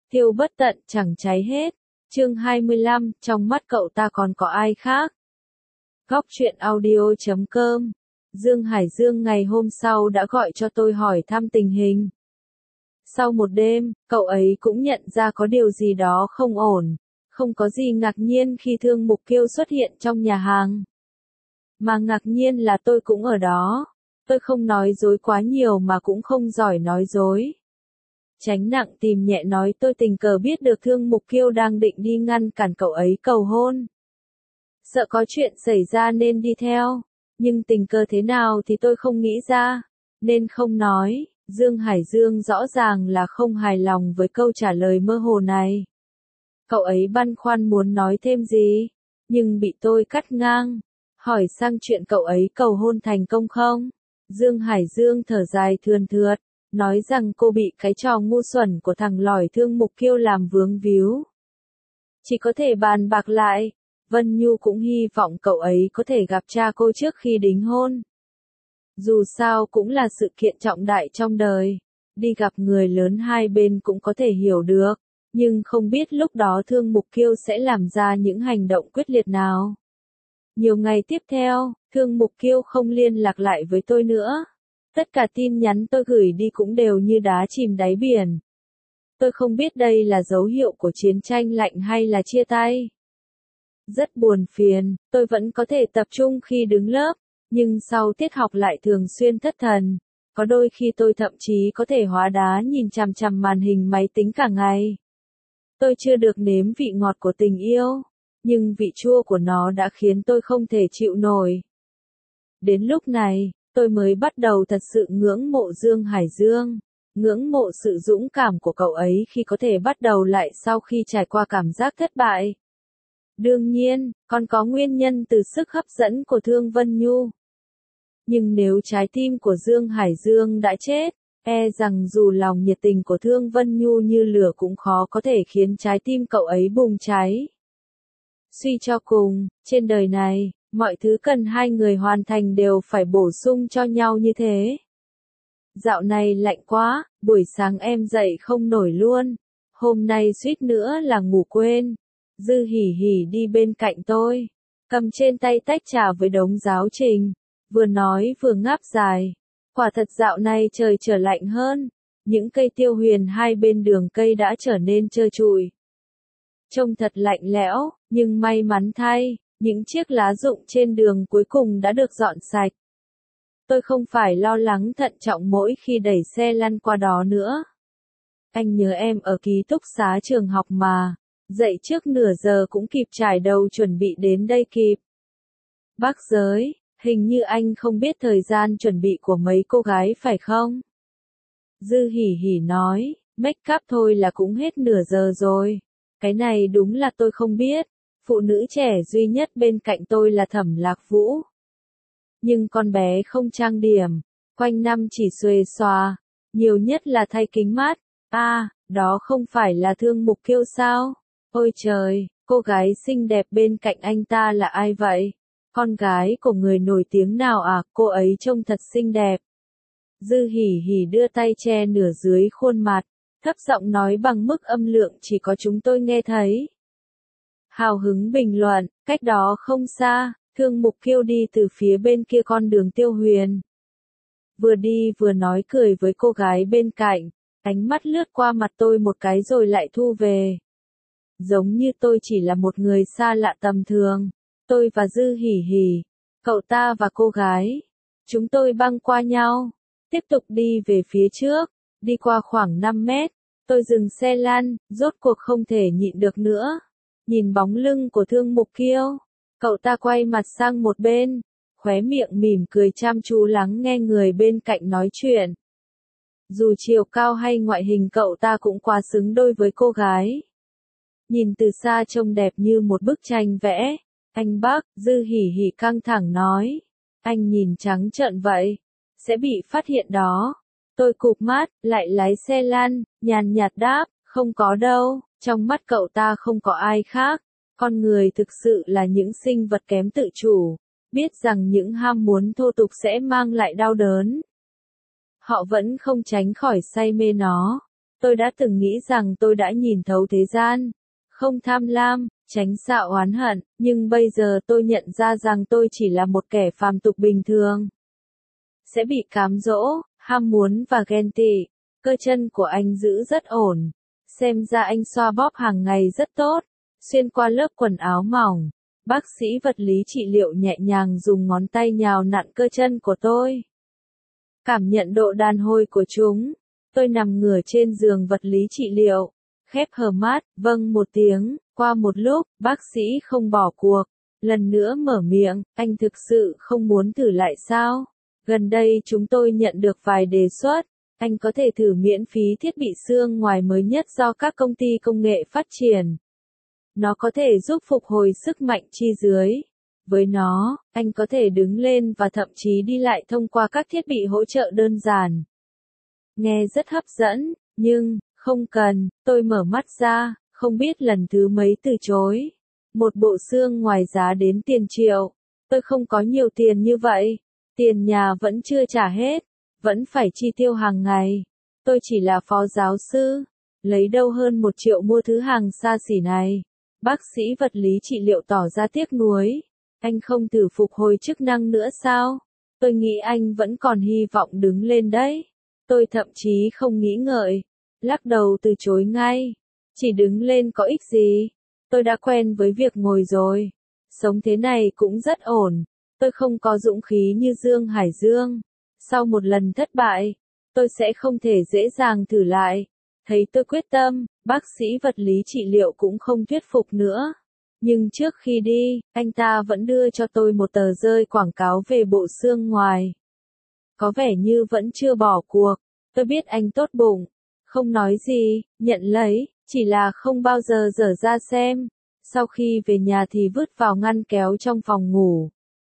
Thiêu bất tận chẳng cháy hết. Chương 25, trong mắt cậu ta còn có ai khác? Góc truyện audio.com. Dương Hải Dương ngày hôm sau đã gọi cho tôi hỏi thăm tình hình. Sau một đêm, cậu ấy cũng nhận ra có điều gì đó không ổn, không có gì ngạc nhiên khi Thương Mục Kiêu xuất hiện trong nhà hàng. Mà ngạc nhiên là tôi cũng ở đó. Tôi không nói dối quá nhiều mà cũng không giỏi nói dối. Tránh nặng tìm nhẹ nói tôi tình cờ biết được Thương Mục Kiêu đang định đi ngăn cản cậu ấy cầu hôn. Sợ có chuyện xảy ra nên đi theo, nhưng tình cờ thế nào thì tôi không nghĩ ra, nên không nói. Dương Hải Dương rõ ràng là không hài lòng với câu trả lời mơ hồ này. Cậu ấy băn khoăn muốn nói thêm gì, nhưng bị tôi cắt ngang, hỏi sang chuyện cậu ấy cầu hôn thành công không. Dương Hải Dương thở dài thườn thượt, nói rằng cô bị cái trò ngu xuẩn của thằng lỏi Thương Mục Kiêu làm vướng víu. Chỉ có thể bàn bạc lại. Vân Nhu cũng hy vọng cậu ấy có thể gặp cha cô trước khi đính hôn. Dù sao cũng là sự kiện trọng đại trong đời, đi gặp người lớn hai bên cũng có thể hiểu được, nhưng không biết lúc đó Thương Mục Kiêu sẽ làm ra những hành động quyết liệt nào. Nhiều ngày tiếp theo, Thương Mục Kiêu không liên lạc lại với tôi nữa. Tất cả tin nhắn tôi gửi đi cũng đều như đá chìm đáy biển. Tôi không biết đây là dấu hiệu của chiến tranh lạnh hay là chia tay. Rất buồn phiền, tôi vẫn có thể tập trung khi đứng lớp, nhưng sau tiết học lại thường xuyên thất thần. Có đôi khi tôi thậm chí có thể hóa đá nhìn chằm chằm màn hình máy tính cả ngày. Tôi chưa được nếm vị ngọt của tình yêu, nhưng vị chua của nó đã khiến tôi không thể chịu nổi. Đến lúc này, tôi mới bắt đầu thật sự ngưỡng mộ Dương Hải Dương, ngưỡng mộ sự dũng cảm của cậu ấy khi có thể bắt đầu lại sau khi trải qua cảm giác thất bại. Đương nhiên, còn có nguyên nhân từ sức hấp dẫn của Thương Vân Nhu. Nhưng nếu trái tim của Dương Hải Dương đã chết, e rằng dù lòng nhiệt tình của Thương Vân Nhu như lửa cũng khó có thể khiến trái tim cậu ấy bùng cháy. Suy cho cùng, trên đời này, mọi thứ cần hai người hoàn thành đều phải bổ sung cho nhau như thế. Dạo này lạnh quá, buổi sáng em dậy không nổi luôn. Hôm nay suýt nữa là ngủ quên. Dư Hỉ Hỉ đi bên cạnh tôi, cầm trên tay tách trà với đống giáo trình, vừa nói vừa ngáp dài. Quả thật dạo này trời trở lạnh hơn, những cây tiêu huyền hai bên đường cây đã trở nên trơ trụi. Trông thật lạnh lẽo, nhưng may mắn thay, những chiếc lá rụng trên đường cuối cùng đã được dọn sạch. Tôi không phải lo lắng thận trọng mỗi khi đẩy xe lăn qua đó nữa. Anh nhớ em ở ký túc xá trường học mà. Dậy trước nửa giờ cũng kịp trải đầu chuẩn bị đến đây kịp. Bác Giới, hình như anh không biết thời gian chuẩn bị của mấy cô gái phải không? Dư Hỉ Hỉ nói, make up thôi là cũng hết nửa giờ rồi. Cái này đúng là tôi không biết. Phụ nữ trẻ duy nhất bên cạnh tôi là Thẩm Lạc Vũ. Nhưng con bé không trang điểm, quanh năm chỉ xuề xòa, nhiều nhất là thay kính mát. Đó không phải là Thương Mục Kiêu sao? Ôi trời, cô gái xinh đẹp bên cạnh anh ta là ai vậy? Con gái của người nổi tiếng nào à? Cô ấy trông thật xinh đẹp. Dư Hỉ Hỉ đưa tay che nửa dưới khuôn mặt, thấp giọng nói bằng mức âm lượng chỉ có chúng tôi nghe thấy. Hào hứng bình luận, cách đó không xa, Thương Mục Kiêu đi từ phía bên kia con đường Tiêu Huyền. Vừa đi vừa nói cười với cô gái bên cạnh, ánh mắt lướt qua mặt tôi một cái rồi lại thu về. Giống như tôi chỉ là một người xa lạ tầm thường. Tôi và Dư Hỉ Hỉ, cậu ta và cô gái. Chúng tôi băng qua nhau, tiếp tục đi về phía trước, đi qua khoảng 5 mét. Tôi dừng xe lăn, rốt cuộc không thể nhịn được nữa. Nhìn bóng lưng của Thương Mục Kiêu, cậu ta quay mặt sang một bên, khóe miệng mỉm cười chăm chú lắng nghe người bên cạnh nói chuyện. Dù chiều cao hay ngoại hình cậu ta cũng quá xứng đôi với cô gái. Nhìn từ xa trông đẹp như một bức tranh vẽ. Anh bác, Dư Hỉ Hỉ căng thẳng nói. Anh nhìn trắng trợn vậy, sẽ bị phát hiện đó. Tôi cụp mắt, lại lái xe lăn, nhàn nhạt đáp, không có đâu, trong mắt cậu ta không có ai khác. Con người thực sự là những sinh vật kém tự chủ, biết rằng những ham muốn thô tục sẽ mang lại đau đớn. Họ vẫn không tránh khỏi say mê nó. Tôi đã từng nghĩ rằng tôi đã nhìn thấu thế gian, không tham lam, tránh xa oán hận, nhưng bây giờ tôi nhận ra rằng tôi chỉ là một kẻ phàm tục bình thường. Sẽ bị cám dỗ, ham muốn và ghen tị. Cơ chân của anh giữ rất ổn. Xem ra anh xoa bóp hàng ngày rất tốt. Xuyên qua lớp quần áo mỏng, bác sĩ vật lý trị liệu nhẹ nhàng dùng ngón tay nhào nặn cơ chân của tôi. Cảm nhận độ đàn hồi của chúng. Tôi nằm ngửa trên giường vật lý trị liệu. Khép hờ mắt, vâng một tiếng. Qua một lúc, bác sĩ không bỏ cuộc. Lần nữa mở miệng, anh thực sự không muốn thử lại sao? Gần đây chúng tôi nhận được vài đề xuất. Anh có thể thử miễn phí thiết bị xương ngoài mới nhất do các công ty công nghệ phát triển. Nó có thể giúp phục hồi sức mạnh chi dưới. Với nó, anh có thể đứng lên và thậm chí đi lại thông qua các thiết bị hỗ trợ đơn giản. Nghe rất hấp dẫn, nhưng, không cần, tôi mở mắt ra, không biết lần thứ mấy từ chối. Một bộ xương ngoài giá đến tiền triệu. Tôi không có nhiều tiền như vậy. Tiền nhà vẫn chưa trả hết. Vẫn phải chi tiêu hàng ngày. Tôi chỉ là phó giáo sư. Lấy đâu hơn 1 triệu mua thứ hàng xa xỉ này. Bác sĩ vật lý trị liệu tỏ ra tiếc nuối. Anh không thử phục hồi chức năng nữa sao? Tôi nghĩ anh vẫn còn hy vọng đứng lên đấy. Tôi thậm chí không nghĩ ngợi. Lắc đầu từ chối ngay. Chỉ đứng lên có ích gì? Tôi đã quen với việc ngồi rồi. Sống thế này cũng rất ổn. Tôi không có dũng khí như Dương Hải Dương. Sau một lần thất bại, tôi sẽ không thể dễ dàng thử lại. Thấy tôi quyết tâm, bác sĩ vật lý trị liệu cũng không thuyết phục nữa. Nhưng trước khi đi, anh ta vẫn đưa cho tôi một tờ rơi quảng cáo về bộ xương ngoài. Có vẻ như vẫn chưa bỏ cuộc. Tôi biết anh tốt bụng. Không nói gì, nhận lấy, chỉ là không bao giờ dở ra xem. Sau khi về nhà thì vứt vào ngăn kéo trong phòng ngủ.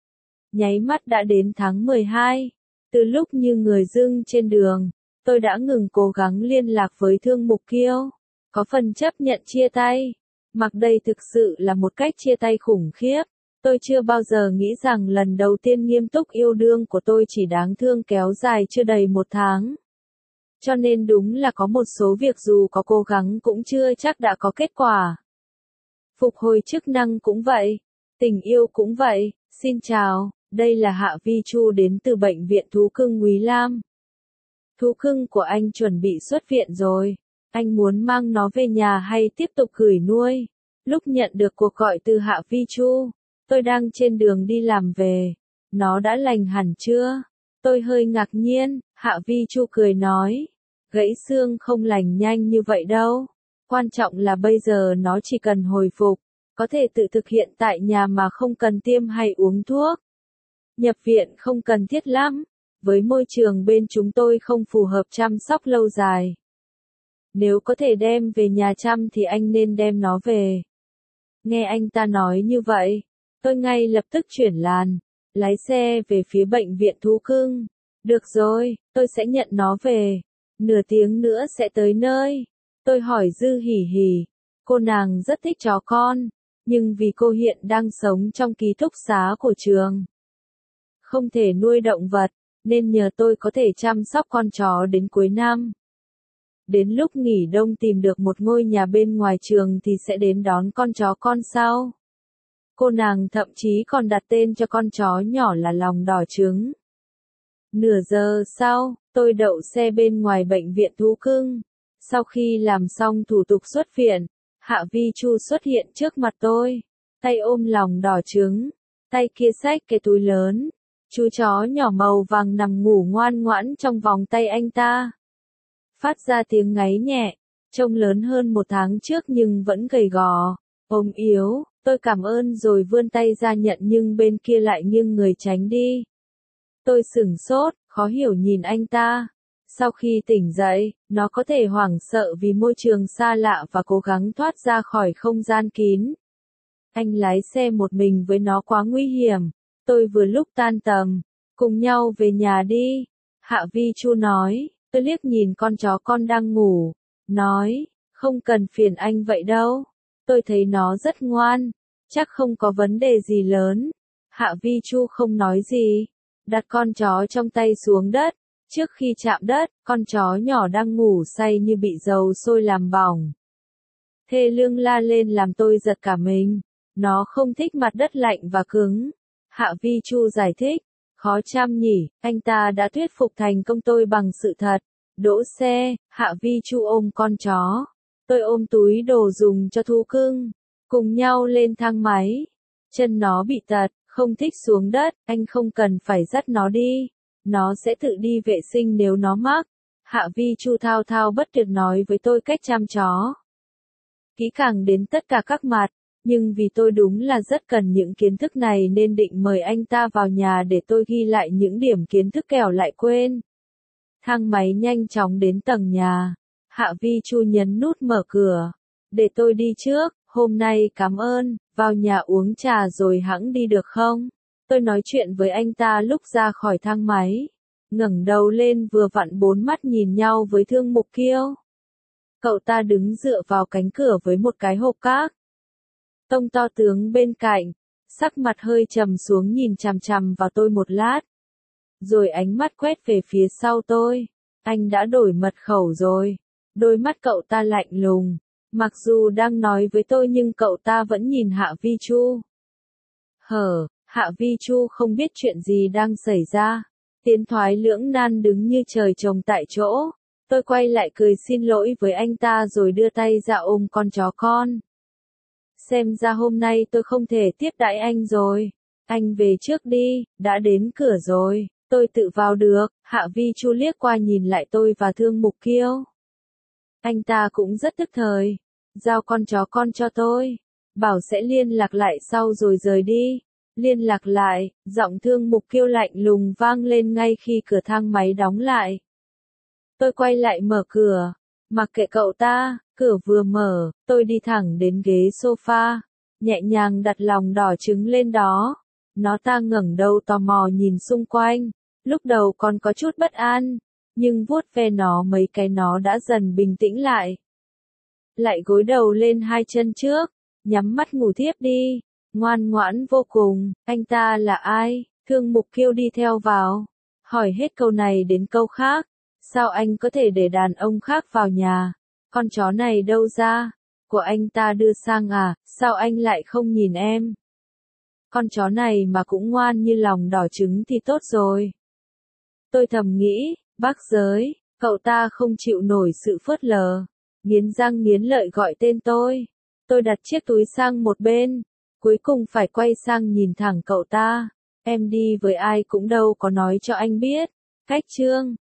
Nháy mắt đã đến tháng 12. Từ lúc như người dưng trên đường, tôi đã ngừng cố gắng liên lạc với Thương Mục Kiêu. Có phần chấp nhận chia tay. Mặc đây thực sự là một cách chia tay khủng khiếp. Tôi chưa bao giờ nghĩ rằng lần đầu tiên nghiêm túc yêu đương của tôi chỉ đáng thương kéo dài chưa đầy 1 tháng. Cho nên đúng là có một số việc dù có cố gắng cũng chưa chắc đã có kết quả. Phục hồi chức năng cũng vậy. Tình yêu cũng vậy. Xin chào, đây là Hạ Vi Chu đến từ bệnh viện thú cưng Ngúy Lam. Thú cưng của anh chuẩn bị xuất viện rồi. Anh muốn mang nó về nhà hay tiếp tục gửi nuôi? Lúc nhận được cuộc gọi từ Hạ Vi Chu, tôi đang trên đường đi làm về. Nó đã lành hẳn chưa? Tôi hơi ngạc nhiên, Hạ Vi Chu cười nói. Gãy xương không lành nhanh như vậy đâu. Quan trọng là bây giờ nó chỉ cần hồi phục, có thể tự thực hiện tại nhà mà không cần tiêm hay uống thuốc. Nhập viện không cần thiết lắm. Với môi trường bên chúng tôi không phù hợp chăm sóc lâu dài. Nếu có thể đem về nhà chăm thì anh nên đem nó về. Nghe anh ta nói như vậy, tôi ngay lập tức chuyển làn, lái xe về phía bệnh viện thú cưng. Được rồi, tôi sẽ nhận nó về. Nửa tiếng nữa sẽ tới nơi. Tôi hỏi Dư Hỉ Hỉ. Cô nàng rất thích chó con, nhưng vì cô hiện đang sống trong ký túc xá của trường, không thể nuôi động vật, nên nhờ tôi có thể chăm sóc con chó đến cuối năm. Đến lúc nghỉ đông tìm được một ngôi nhà bên ngoài trường thì sẽ đến đón con chó con sau. Cô nàng thậm chí còn đặt tên cho con chó nhỏ là Lòng Đỏ Trứng. Nửa giờ sau, tôi đậu xe bên ngoài bệnh viện thú cưng. Sau khi làm xong thủ tục xuất viện, Hạ Vi Chu xuất hiện trước mặt tôi. Tay ôm Lòng Đỏ Trứng, tay kia xách cái túi lớn. Chú chó nhỏ màu vàng nằm ngủ ngoan ngoãn trong vòng tay anh ta. Phát ra tiếng ngáy nhẹ, trông lớn hơn 1 tháng trước nhưng vẫn gầy gò, ốm yếu. Tôi cảm ơn rồi vươn tay ra nhận nhưng bên kia lại nghiêng người tránh đi. Tôi sửng sốt, khó hiểu nhìn anh ta. Sau khi tỉnh dậy, nó có thể hoảng sợ vì môi trường xa lạ và cố gắng thoát ra khỏi không gian kín. Anh lái xe một mình với nó quá nguy hiểm. Tôi vừa lúc tan tầm, cùng nhau về nhà đi. Hạ Vi Chu nói, tôi liếc nhìn con chó con đang ngủ, nói, không cần phiền anh vậy đâu. Tôi thấy nó rất ngoan, chắc không có vấn đề gì lớn. Hạ Vi Chu không nói gì, đặt con chó trong tay xuống đất, Trước khi chạm đất, con chó nhỏ đang ngủ say như bị dầu sôi làm bỏng. Thê lương la lên làm tôi giật cả mình. Nó không thích mặt đất lạnh và cứng. Hạ Vi Chu giải thích. Khó chăm nhỉ, anh ta đã thuyết phục thành công tôi bằng sự thật. Đỗ xe, Hạ Vi Chu ôm con chó. Tôi ôm túi đồ dùng cho thú cưng. Cùng nhau lên thang máy. Chân nó bị tật, không thích xuống đất, anh không cần phải dắt nó đi. Nó sẽ tự đi vệ sinh nếu nó mắc. Hạ Vi Chu thao thao bất tuyệt nói với tôi cách chăm chó. Kỹ càng đến tất cả các mặt, nhưng vì tôi đúng là rất cần những kiến thức này nên định mời anh ta vào nhà để tôi ghi lại những điểm kiến thức kẻo lại quên. Thang máy nhanh chóng đến tầng nhà. Hạ Vi Chu nhấn nút mở cửa. Để tôi đi trước, hôm nay cảm ơn, vào nhà uống trà rồi hẵng đi được không? Tôi nói chuyện với anh ta lúc ra khỏi thang máy. Ngẩng đầu lên vừa vặn bốn mắt nhìn nhau với Thương Mục Kiêu. Cậu ta đứng dựa vào cánh cửa với một cái hộp cát. Tông to tướng bên cạnh, sắc mặt hơi trầm xuống nhìn chằm chằm vào tôi một lát. Rồi ánh mắt quét về phía sau tôi. Anh đã đổi mật khẩu rồi. Đôi mắt cậu ta lạnh lùng. Mặc dù đang nói với tôi nhưng cậu ta vẫn nhìn Hạ Vi Chu. Hạ Vi Chu không biết chuyện gì đang xảy ra. Tiến thoái lưỡng nan đứng như trời trồng tại chỗ. Tôi quay lại cười xin lỗi với anh ta rồi đưa tay ra ôm con chó con. Xem ra hôm nay tôi không thể tiếp đãi anh rồi. Anh về trước đi, đã đến cửa rồi. Tôi tự vào được. Hạ Vi Chu liếc qua nhìn lại tôi và Thương Mục Kiêu. Anh ta cũng rất tức thời. Giao con chó con cho tôi. Bảo sẽ liên lạc lại sau rồi rời đi. Liên lạc lại, giọng Thương Mục Kiêu lạnh lùng vang lên ngay khi cửa thang máy đóng lại. Tôi quay lại mở cửa. Mặc kệ cậu ta, cửa vừa mở, tôi đi thẳng đến ghế sofa. Nhẹ nhàng đặt lòng đỏ trứng lên đó. Nó ta ngẩng đầu tò mò nhìn xung quanh. Lúc đầu còn có chút bất an. Nhưng vuốt ve nó mấy cái nó đã dần bình tĩnh lại. Lại gối đầu lên hai chân trước. Nhắm mắt ngủ thiếp đi. Ngoan ngoãn vô cùng. Anh ta là ai? Thương Mục Kiêu đi theo vào. Hỏi hết câu này đến câu khác. Sao anh có thể để đàn ông khác vào nhà? Con chó này đâu ra? Của anh ta đưa sang à? Sao anh lại không nhìn em? Con chó này mà cũng ngoan như lòng đỏ trứng thì tốt rồi. Tôi thầm nghĩ, bác giới, cậu ta không chịu nổi sự phớt lờ. Nghiến răng nghiến lợi gọi tên tôi. Tôi đặt chiếc túi sang một bên. Cuối cùng phải quay sang nhìn thẳng cậu ta. Em đi với ai cũng đâu có nói cho anh biết. Cách chương